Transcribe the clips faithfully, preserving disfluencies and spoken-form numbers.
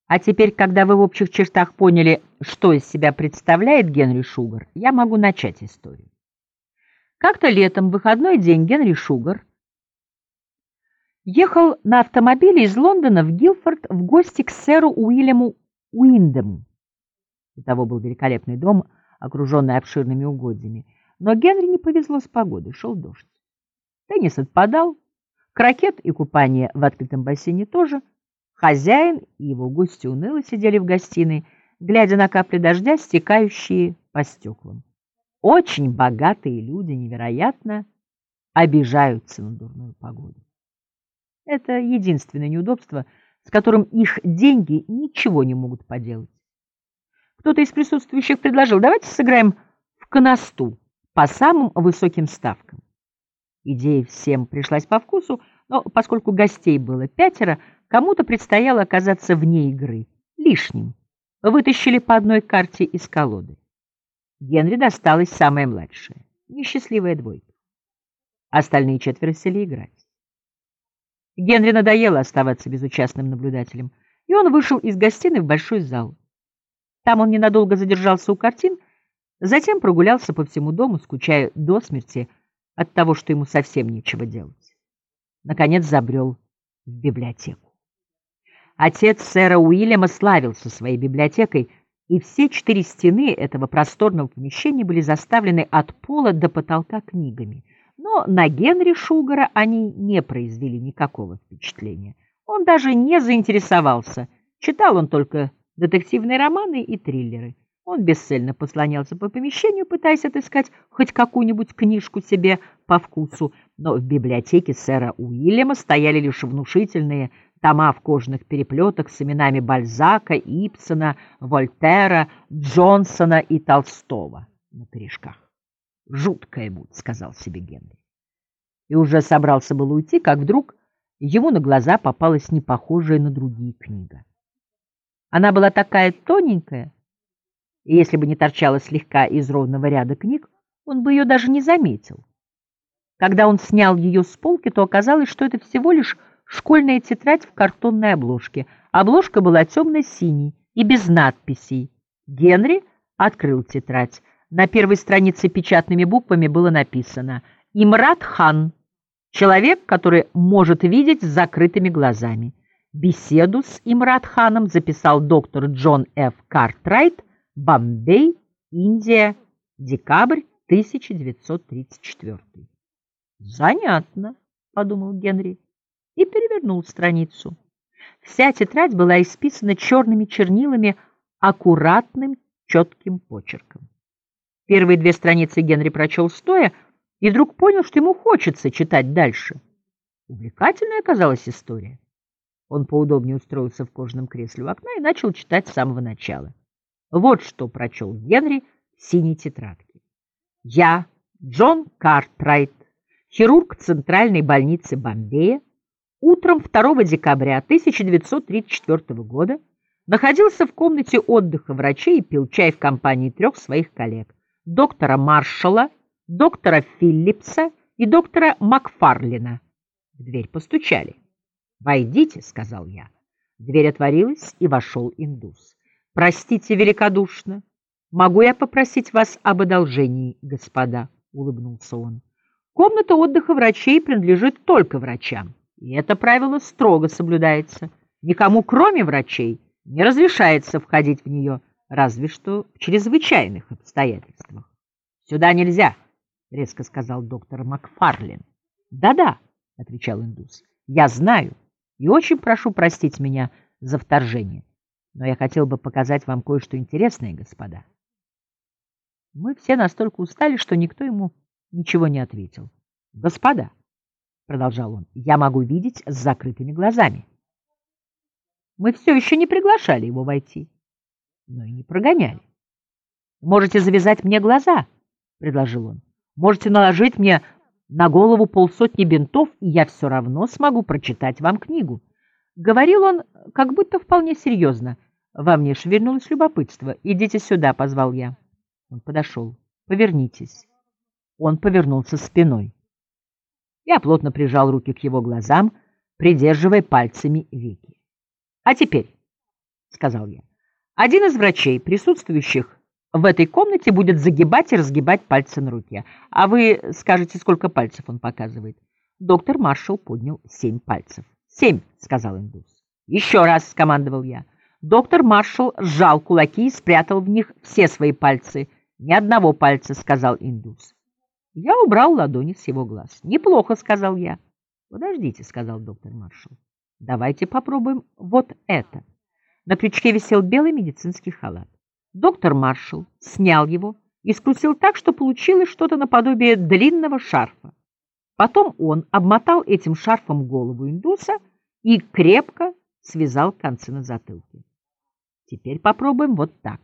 А теперь, когда вы в общих чертах поняли, что из себя представляет Генри Шугар, я могу начать историю. Как-то летом, в выходной день, Генри Шугар ехал на автомобиле из Лондона в Гилфорд в гости к сэру Уильяму Уиндему. У того был великолепный дом, окруженный обширными угодьями. Но Генри не повезло с погодой, шел дождь. Теннис отпадал, крокет и купание в открытом бассейне тоже. Хозяин и его гости уныло сидели в гостиной, глядя на капли дождя, стекающие по стеклам. Очень богатые люди невероятно обижаются на дурную погоду. Это единственное неудобство, с которым их деньги ничего не могут поделать. Кто-то из присутствующих предложил: давайте сыграем в канасту по самым высоким ставкам. Идея всем пришлась по вкусу, но поскольку гостей было пятеро, кому-то предстояло оказаться вне игры, лишним. Вытащили по одной карте из колоды. Генри досталась самая младшая, несчастливая двойка. Остальные четверо сели играть. Генри надоело оставаться безучастным наблюдателем, и он вышел из гостиной в большой зал. Там он ненадолго задержался у картин, затем прогулялся по всему дому, скучая до смерти от того, что ему совсем нечего делать. Наконец забрел в библиотеку. Отец сэра Уильяма славился своей библиотекой, и все четыре стены этого просторного помещения были заставлены от пола до потолка книгами. Но на Генри Шугара они не произвели никакого впечатления. Он даже не заинтересовался. Читал он только детективные романы и триллеры. Он бесцельно послонялся по помещению, пытаясь отыскать хоть какую-нибудь книжку себе по вкусу. Но в библиотеке сэра Уильяма стояли лишь внушительные тома в кожаных переплетах с именами Бальзака, Ибсена, Вольтера, Джонсона и Толстого на корешках. «Жуткая будь», — сказал себе Генри. И уже собрался было уйти, как вдруг ему на глаза попалась непохожая на другие книга. Она была такая тоненькая, и если бы не торчала слегка из ровного ряда книг, он бы ее даже не заметил. Когда он снял ее с полки, то оказалось, что это всего лишь школьная тетрадь в картонной обложке. Обложка была темно-синей и без надписей. Генри открыл тетрадь. На первой странице печатными буквами было написано: «Имрат Хан, человек, который может видеть с закрытыми глазами». Беседу с Имрат Ханом записал доктор Джон Ф. Картрайт, Бомбей, Индия, декабрь тысяча девятьсот тридцать четвёртый. «Занятно», — подумал Генри и перевернул страницу. Вся тетрадь была исписана черными чернилами, аккуратным, четким почерком. Первые две страницы Генри прочел стоя и вдруг понял, что ему хочется читать дальше. Увлекательная оказалась история. Он поудобнее устроился в кожаном кресле у окна и начал читать с самого начала. Вот что прочел Генри в синей тетрадке. «Я, Джон Картрайт, хирург Центральной больницы Бомбея, утром второго декабря тысяча девятьсот тридцать четвёртого года находился в комнате отдыха врачей и пил чай в компании трех своих коллег: доктора Маршалла, доктора Филлипса и доктора Макфарлина. В дверь постучали. «Войдите», — сказал я. Дверь отворилась, и вошел индус. «Простите великодушно. Могу я попросить вас об одолжении, господа?» — улыбнулся он. «Комната отдыха врачей принадлежит только врачам, и это правило строго соблюдается. Никому, кроме врачей, не разрешается входить в нее, разве что в чрезвычайных обстоятельствах». «Сюда нельзя», — резко сказал доктор Макфарлин. «Да-да», — отвечал индус, — «я знаю и очень прошу простить меня за вторжение, но я хотел бы показать вам кое-что интересное, господа». Мы все настолько устали, что никто ему ничего не ответил. «Господа», — продолжал он, — «я могу видеть с закрытыми глазами». Мы все еще не приглашали его войти, но и не прогоняли. «Можете завязать мне глаза», — предложил он. «Можете наложить мне на голову полсотни бинтов, и я все равно смогу прочитать вам книгу». Говорил он как будто вполне серьезно. Во мне шевельнулось любопытство. «Идите сюда», — позвал я. Он подошел. «Повернитесь». Он повернулся спиной. Я плотно прижал руки к его глазам, придерживая пальцами веки. «А теперь сказал я. Один из врачей, присутствующих в этой комнате, будет загибать и разгибать пальцы на руке. А вы скажете, сколько пальцев он показывает. Доктор Маршалл поднял семь пальцев. «Семь», — сказал индус. «Еще раз», — скомандовал я. Доктор Маршалл сжал кулаки и спрятал в них все свои пальцы. «Ни одного пальца», — сказал индус. Я убрал ладони с его глаз. «Неплохо», — сказал я. «Подождите», — сказал доктор Маршалл. «Давайте попробуем вот это». На крючке висел белый медицинский халат. Доктор Маршалл снял его и скрутил так, что получилось что-то наподобие длинного шарфа. Потом он обмотал этим шарфом голову индуса и крепко связал концы на затылке. «Теперь попробуем вот так».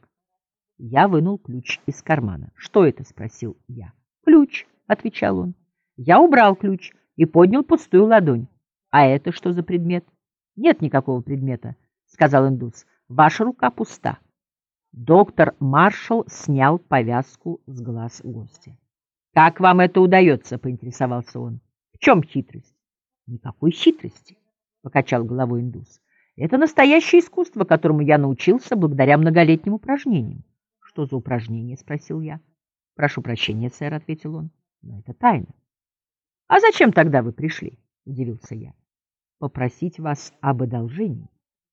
Я вынул ключ из кармана. «Что это?» — спросил я. «Ключ», — отвечал он. Я убрал ключ и поднял пустую ладонь. «А это что за предмет?» «Нет никакого предмета», — сказал индус. «Ваша рука пуста». Доктор Маршалл снял повязку с глаз гостя. «Как вам это удается?» — поинтересовался он. «В чем хитрость?» «Никакой хитрости», — покачал головой индус. «Это настоящее искусство, которому я научился благодаря многолетним упражнениям». «Что за упражнения?» — спросил я. «Прошу прощения, сэр», — ответил он. «Но это тайна». «А зачем тогда вы пришли?» — удивился я. «Попросить вас об одолжении».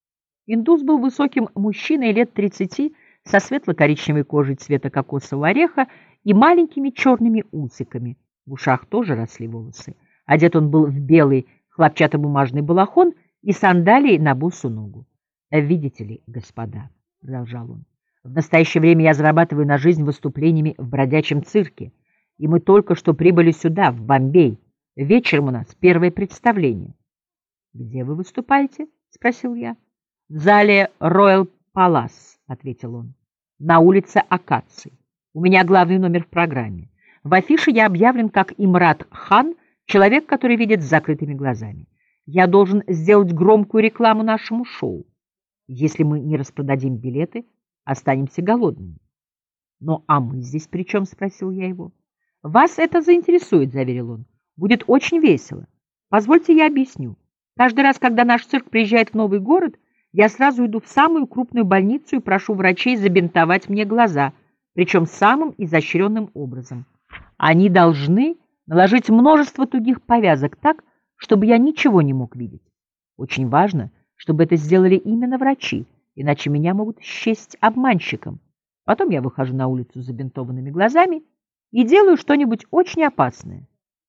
Индус был высоким мужчиной лет тридцати, со светло-коричневой кожей цвета кокосового ореха и маленькими черными усиками. В ушах тоже росли волосы. Одет он был в белый хлопчатобумажный балахон и сандалии на босу ногу. «Видите ли, господа», — продолжал он, — «в настоящее время я зарабатываю на жизнь выступлениями в бродячем цирке, и мы только что прибыли сюда, в Бомбей. Вечером у нас первое представление». «Где вы выступаете?» — спросил я. «В зале Роyal Palace», — ответил он, — «на улице Акаций. У меня главный номер в программе. В афише я объявлен как Имрат Хан, человек, который видит с закрытыми глазами. Я должен сделать громкую рекламу нашему шоу. Если мы не распродадим билеты, останемся голодными». «Ну, а мы здесь при чем?» — спросил я его. «Вас это заинтересует», — заверил он. «Будет очень весело. Позвольте я объясню. Каждый раз, когда наш цирк приезжает в новый город, я сразу иду в самую крупную больницу и прошу врачей забинтовать мне глаза, причем самым изощренным образом. Они должны наложить множество тугих повязок так, чтобы я ничего не мог видеть. Очень важно, чтобы это сделали именно врачи, иначе меня могут счесть обманщиком. Потом я выхожу на улицу с забинтованными глазами и делаю что-нибудь очень опасное».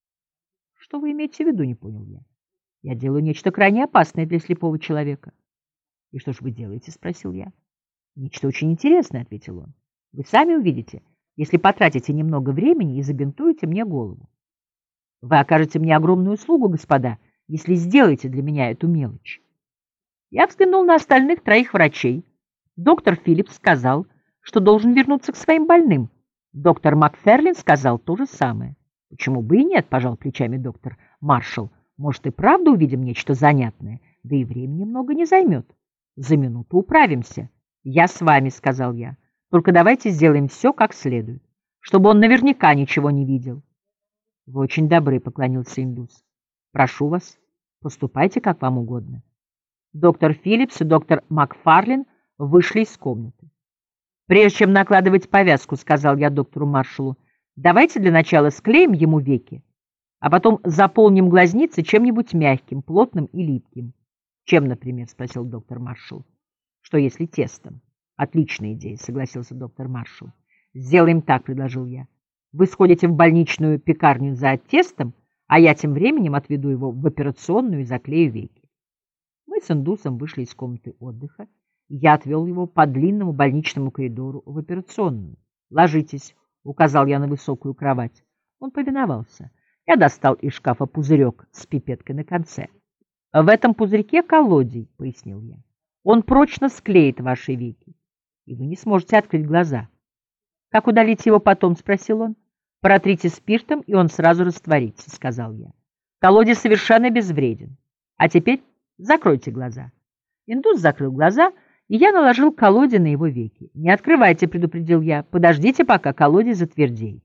«Что вы имеете в виду?» — не понял я. «Я делаю нечто крайне опасное для слепого человека». «И что же вы делаете?» — спросил я. «Нечто очень интересное», — ответил он. «Вы сами увидите, если потратите немного времени и забинтуете мне голову. Вы окажете мне огромную услугу, господа, если сделаете для меня эту мелочь». Я взглянул на остальных троих врачей. Доктор Филлипс сказал, что должен вернуться к своим больным. Доктор Макферлин сказал то же самое. «Почему бы и нет?» — пожал плечами доктор Маршалл. «Может, и правда увидим нечто занятное, да и времени много не займет. За минуту управимся». «Я с вами», — сказал я. «Только давайте сделаем все как следует, чтобы он наверняка ничего не видел». «Вы очень добры», — поклонился индус. «Прошу вас, поступайте как вам угодно». Доктор Филлипс и доктор Макфарлин вышли из комнаты. «Прежде чем накладывать повязку, — сказал я доктору Маршаллу, — давайте для начала склеим ему веки, а потом заполним глазницы чем-нибудь мягким, плотным и липким». «Чем, например?» — спросил доктор Маршалл. «Что если тестом?» «Отличная идея», — согласился доктор Маршалл. «Сделаем так», — предложил я. «Вы сходите в больничную пекарню за тестом, а я тем временем отведу его в операционную и заклею веки». Мы с индусом вышли из комнаты отдыха, и я отвел его по длинному больничному коридору в операционную. «Ложитесь», — указал я на высокую кровать. Он повиновался. Я достал из шкафа пузырек с пипеткой на конце. «В этом пузырьке колодий», — пояснил я. «Он прочно склеит ваши веки, и вы не сможете открыть глаза». «Как удалить его потом?» — спросил он. «Протрите спиртом, и он сразу растворится», — сказал я. «Колодий совершенно безвреден. А теперь закройте глаза». Индус закрыл глаза, и я наложил колодий на его веки. «Не открывайте», — предупредил я. «Подождите, пока колодий затвердеет».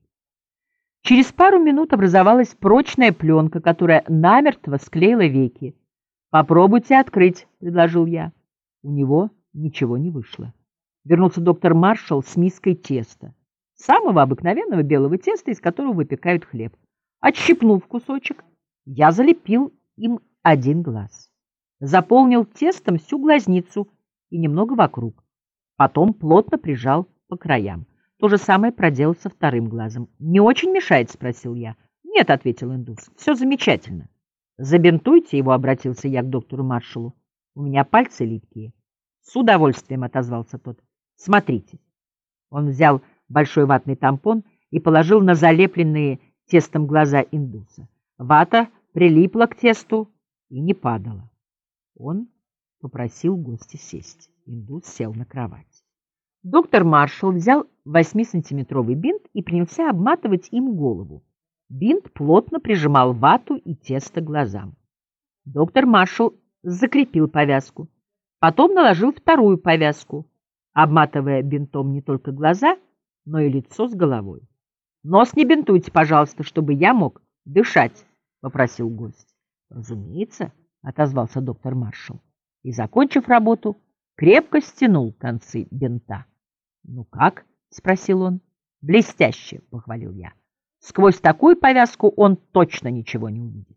Через пару минут образовалась прочная пленка, которая намертво склеила веки. «Попробуйте открыть», — предложил я. У него Ничего не вышло. Вернулся доктор Маршалл с миской теста. Самого обыкновенного белого теста, из которого выпекают хлеб. Отщипнув кусочек, я залепил им один глаз. Заполнил тестом всю глазницу и немного вокруг. Потом плотно прижал по краям. То же самое проделал со вторым глазом. «Не очень мешает?» — спросил я. «Нет», — ответил индус, — «все замечательно». «Забинтуйте его», — обратился я к доктору Маршаллу. «У меня пальцы липкие». «С удовольствием», — отозвался тот. «Смотрите». Он взял большой ватный тампон и положил на залепленные тестом глаза индуса. Вата прилипла к тесту и не падала. Он попросил гостя сесть. Индус сел на кровать. Доктор Маршалл взял восьмисантиметровый бинт и принялся обматывать им голову. Бинт плотно прижимал вату и тесто к глазам. Доктор Маршалл закрепил повязку. Потом наложил вторую повязку, обматывая бинтом не только глаза, но и лицо с головой. «Нос не бинтуйте, пожалуйста, чтобы я мог дышать», — попросил гость. «Разумеется», — отозвался доктор Маршалл. И, закончив работу, крепко стянул концы бинта. «Ну как?» — спросил он. «Блестяще», — похвалил я. «Сквозь такую повязку он точно ничего не увидит».